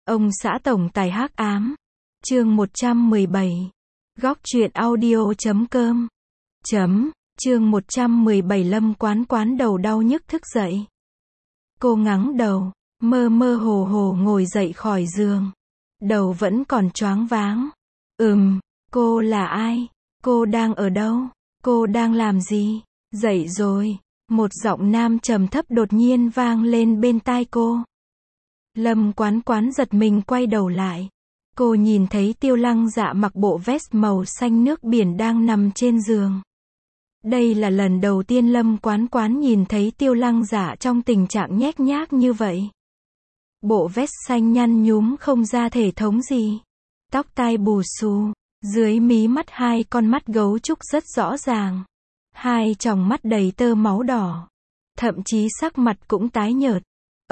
Ông xã tổng tài hắc ám. Chương 117. Góc truyện audio.com. Chương 117 Lâm Quán Quán đầu đau nhức thức dậy. Cô ngắng đầu, mơ mơ hồ hồ ngồi dậy khỏi giường. Đầu vẫn còn choáng váng. Cô là ai? Cô đang ở đâu? Cô đang làm gì? Dậy rồi. Một giọng nam trầm thấp đột nhiên vang lên bên tai cô. Lâm Quán Quán giật mình quay đầu lại. Cô nhìn thấy Tiêu Lăng Dạ mặc bộ vest màu xanh nước biển đang nằm trên giường. Đây là lần đầu tiên Lâm Quán Quán nhìn thấy Tiêu Lăng Dạ trong tình trạng nhếch nhác như vậy. Bộ vest xanh nhăn nhúm không ra thể thống gì. Tóc tai bù xù, dưới mí mắt hai con mắt gấu trúc rất rõ ràng. Hai tròng mắt đầy tơ máu đỏ. Thậm chí sắc mặt cũng tái nhợt.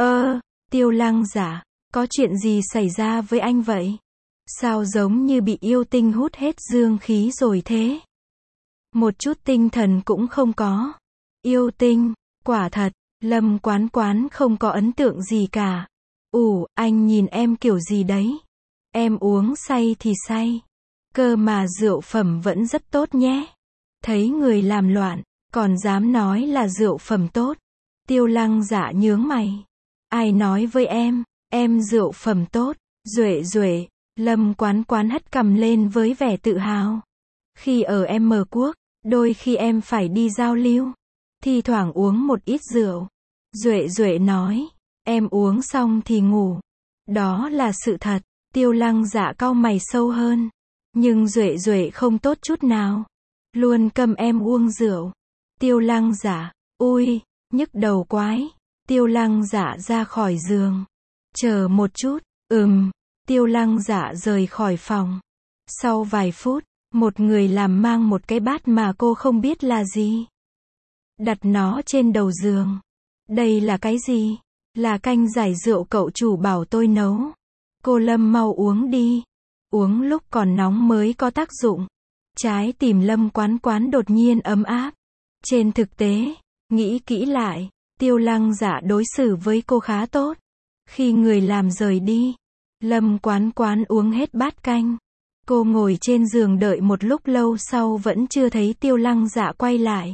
Tiêu Lăng Dạ, có chuyện gì xảy ra với anh vậy? Sao giống như bị yêu tinh hút hết dương khí rồi thế? Một chút tinh thần cũng không có. Yêu tinh, quả thật, Lâm Quán Quán không có ấn tượng gì cả. Anh nhìn em kiểu gì đấy? Em uống say thì say. Cơ mà rượu phẩm vẫn rất tốt nhé. Thấy người làm loạn, còn dám nói là rượu phẩm tốt. Tiêu Lăng Dạ nhướng mày. Ai nói với em rượu phẩm tốt? Duệ, Lâm Quán Quán hất cằm lên với vẻ tự hào. Khi ở M Quốc, đôi khi em phải đi giao lưu. Thi thoảng uống một ít rượu. Duệ nói, em uống xong thì ngủ. Đó là sự thật. Tiêu Lăng Dạ cau mày sâu hơn. Nhưng Duệ không tốt chút nào. Luôn câm em uống rượu. Tiêu Lăng Dạ, nhức đầu quái. Tiêu Lăng Dạ ra khỏi giường. Chờ một chút. Tiêu Lăng Dạ rời khỏi phòng. Sau vài phút, một người làm mang một cái bát mà cô không biết là gì. Đặt nó trên đầu giường. Đây là cái gì? Là canh giải rượu cậu chủ bảo tôi nấu. Cô Lâm mau uống đi. Uống lúc còn nóng mới có tác dụng. Trái tim Lâm Quán Quán đột nhiên ấm áp. Trên thực tế, nghĩ kỹ lại, Tiêu Lăng Dạ đối xử với cô khá tốt. Khi người làm rời đi, Lâm Quán Quán uống hết bát canh. Cô ngồi trên giường đợi một lúc lâu sau vẫn chưa thấy Tiêu Lăng Dạ quay lại.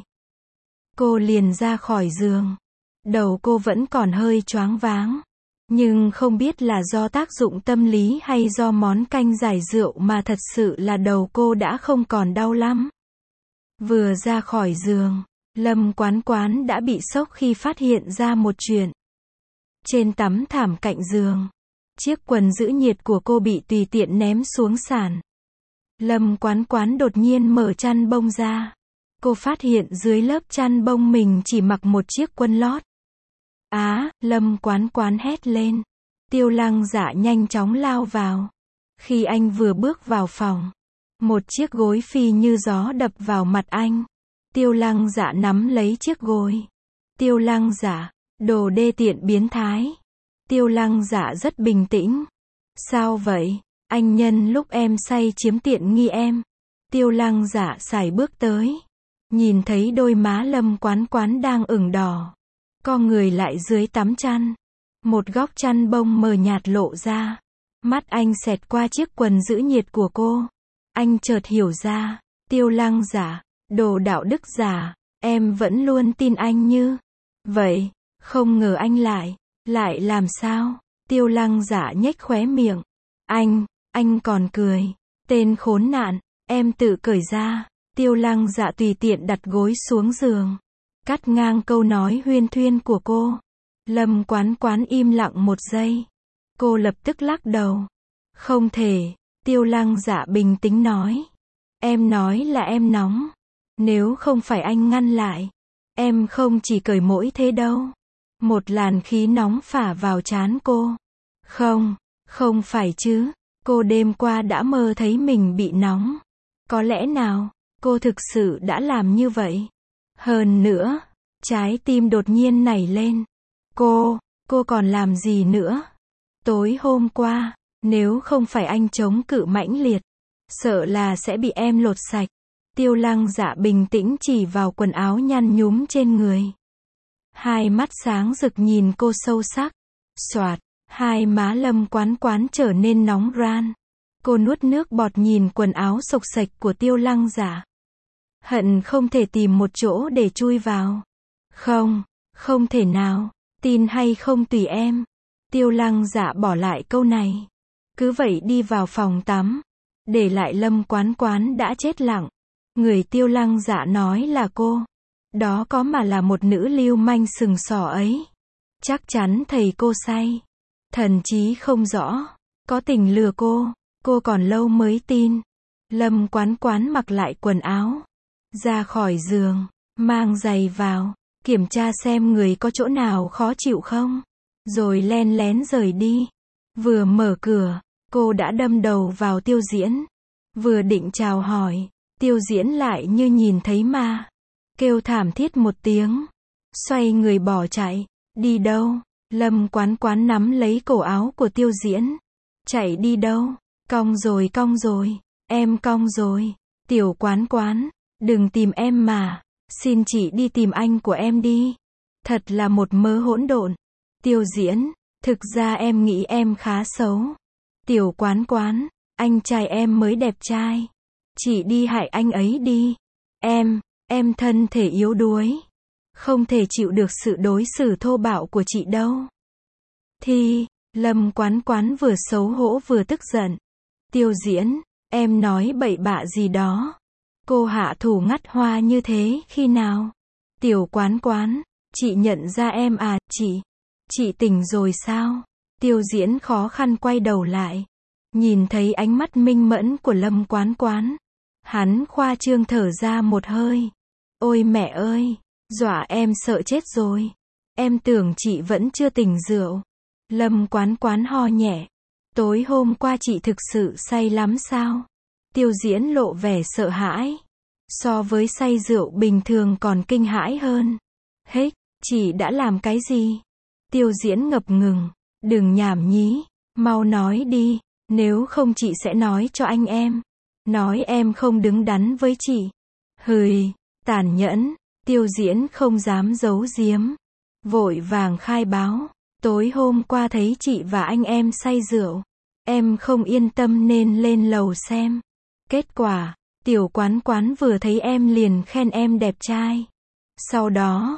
Cô liền ra khỏi giường. Đầu cô vẫn còn hơi choáng váng. Nhưng không biết là do tác dụng tâm lý hay do món canh giải rượu mà thật sự là đầu cô đã không còn đau lắm. Vừa ra khỏi giường, Lâm Quán Quán đã bị sốc khi phát hiện ra một chuyện. Trên tấm thảm cạnh giường, chiếc quần giữ nhiệt của cô bị tùy tiện ném xuống sàn. Lâm Quán Quán đột nhiên mở chăn bông ra. Cô phát hiện dưới lớp chăn bông mình chỉ mặc một chiếc quần lót. Lâm Quán Quán hét lên. Tiêu Lăng Dạ nhanh chóng lao vào. Khi anh vừa bước vào phòng, một chiếc gối phi như gió đập vào mặt anh. Tiêu Lăng Dạ nắm lấy chiếc gối. Tiêu Lăng Dạ, đồ đê tiện biến thái. Tiêu Lăng Dạ rất bình tĩnh. Sao vậy? Anh nhân lúc em say chiếm tiện nghi em. Tiêu Lăng Dạ sải bước tới. Nhìn thấy đôi má Lâm Quán Quán đang ửng đỏ. Co người lại dưới tấm chăn. Một góc chăn bông mờ nhạt lộ ra. Mắt anh xẹt qua chiếc quần giữ nhiệt của cô. Anh chợt hiểu ra. Tiêu Lăng Dạ, đồ đạo đức giả. Em vẫn luôn tin anh như vậy. Không ngờ anh lại làm sao? Tiêu Lăng Dạ nhếch khóe miệng. Anh còn cười. Tên khốn nạn, em tự cởi ra. Tiêu Lăng Dạ tùy tiện đặt gối xuống giường. Cắt ngang câu nói huyên thuyên của cô. Lâm Quán Quán im lặng một giây. Cô lập tức lắc đầu. Không thể. Tiêu Lăng Dạ bình tĩnh nói. Em nói là em nóng. Nếu không phải anh ngăn lại, em không chỉ cởi mỗi thế đâu. Một làn khí nóng phả vào trán cô. Không phải chứ. Cô đêm qua đã mơ thấy mình bị nóng. Có lẽ nào, cô thực sự đã làm như vậy? Hơn nữa, trái tim đột nhiên nảy lên. Cô còn làm gì nữa? Tối hôm qua, nếu không phải anh chống cự mãnh liệt, sợ là sẽ bị em lột sạch. Tiêu Lăng Dạ bình tĩnh chỉ vào quần áo nhăn nhúm trên người. Hai mắt sáng rực nhìn cô sâu sắc. Soạt, Hai má Lâm Quán Quán trở nên nóng ran. Cô nuốt nước bọt nhìn quần áo xộc xệch của Tiêu Lăng Dạ. Hận không thể tìm một chỗ để chui vào. Không, không thể nào, tin hay không tùy em. Tiêu Lăng Dạ bỏ lại câu này. Cứ vậy đi vào phòng tắm. Để lại Lâm Quán Quán đã chết lặng. Người Tiêu Lăng Dạ nói là cô. Đó có mà là một nữ lưu manh sừng sỏ ấy. Chắc chắn thầy cô say. Thần trí không rõ. Có tình lừa cô còn lâu mới tin. Lâm Quán Quán mặc lại quần áo. Ra khỏi giường, mang giày vào, kiểm tra xem người có chỗ nào khó chịu không. Rồi len lén rời đi. Vừa mở cửa, cô đã đâm đầu vào Tiêu Diễn. Vừa định chào hỏi, Tiêu Diễn lại như nhìn thấy ma. Kêu thảm thiết một tiếng. Xoay người bỏ chạy. Đi đâu? Lâm Quán Quán nắm lấy cổ áo của Tiêu Diễn. Chạy đi đâu? Cong rồi. Em cong rồi. Tiểu Quán Quán, đừng tìm em mà. Xin chị đi tìm anh của em đi. Thật là một mớ hỗn độn. Tiêu Diễn, thực ra em nghĩ em khá xấu. Tiểu Quán Quán, anh trai em mới đẹp trai. Chị đi hại anh ấy đi. Em thân thể yếu đuối. Không thể chịu được sự đối xử thô bạo của chị đâu. Thì, Lâm Quán Quán vừa xấu hổ vừa tức giận. Tiêu Diễn, em nói bậy bạ gì đó. Cô hạ thủ ngắt hoa như thế khi nào? Tiểu Quán Quán, chị nhận ra em à, chị tỉnh rồi sao? Tiêu Diễn khó khăn quay đầu lại. Nhìn thấy ánh mắt minh mẫn của Lâm Quán Quán. Hắn khoa trương thở ra một hơi. Ôi mẹ ơi, dọa em sợ chết rồi. Em tưởng chị vẫn chưa tỉnh rượu. Lâm Quán Quán ho nhẹ. Tối hôm qua chị thực sự say lắm sao? Tiêu Diễn lộ vẻ sợ hãi. So với say rượu bình thường còn kinh hãi hơn. Hết, chị đã làm cái gì? Tiêu Diễn ngập ngừng. Đừng nhảm nhí, mau nói đi, nếu không chị sẽ nói cho anh em. Nói em không đứng đắn với chị. Hừi, tàn nhẫn. Tiêu Diễn không dám giấu giếm. Vội vàng khai báo. Tối hôm qua thấy chị và anh em say rượu. Em không yên tâm nên lên lầu xem. Kết quả, Tiểu Quán Quán vừa thấy em liền khen em đẹp trai. Sau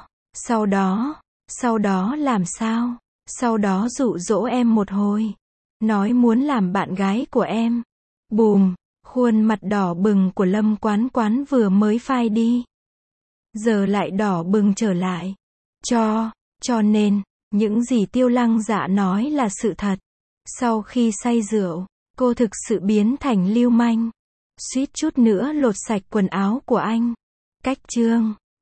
đó làm sao? Sau đó dụ dỗ em một hồi. Nói muốn làm bạn gái của em. Bùm, khuôn mặt đỏ bừng của Lâm Quán Quán vừa mới phai đi. Giờ lại đỏ bừng trở lại. Cho nên, những gì Tiêu Lăng Dạ nói là sự thật. Sau khi say rượu, cô thực sự biến thành lưu manh. Suýt chút nữa lột sạch quần áo của anh. Cách chương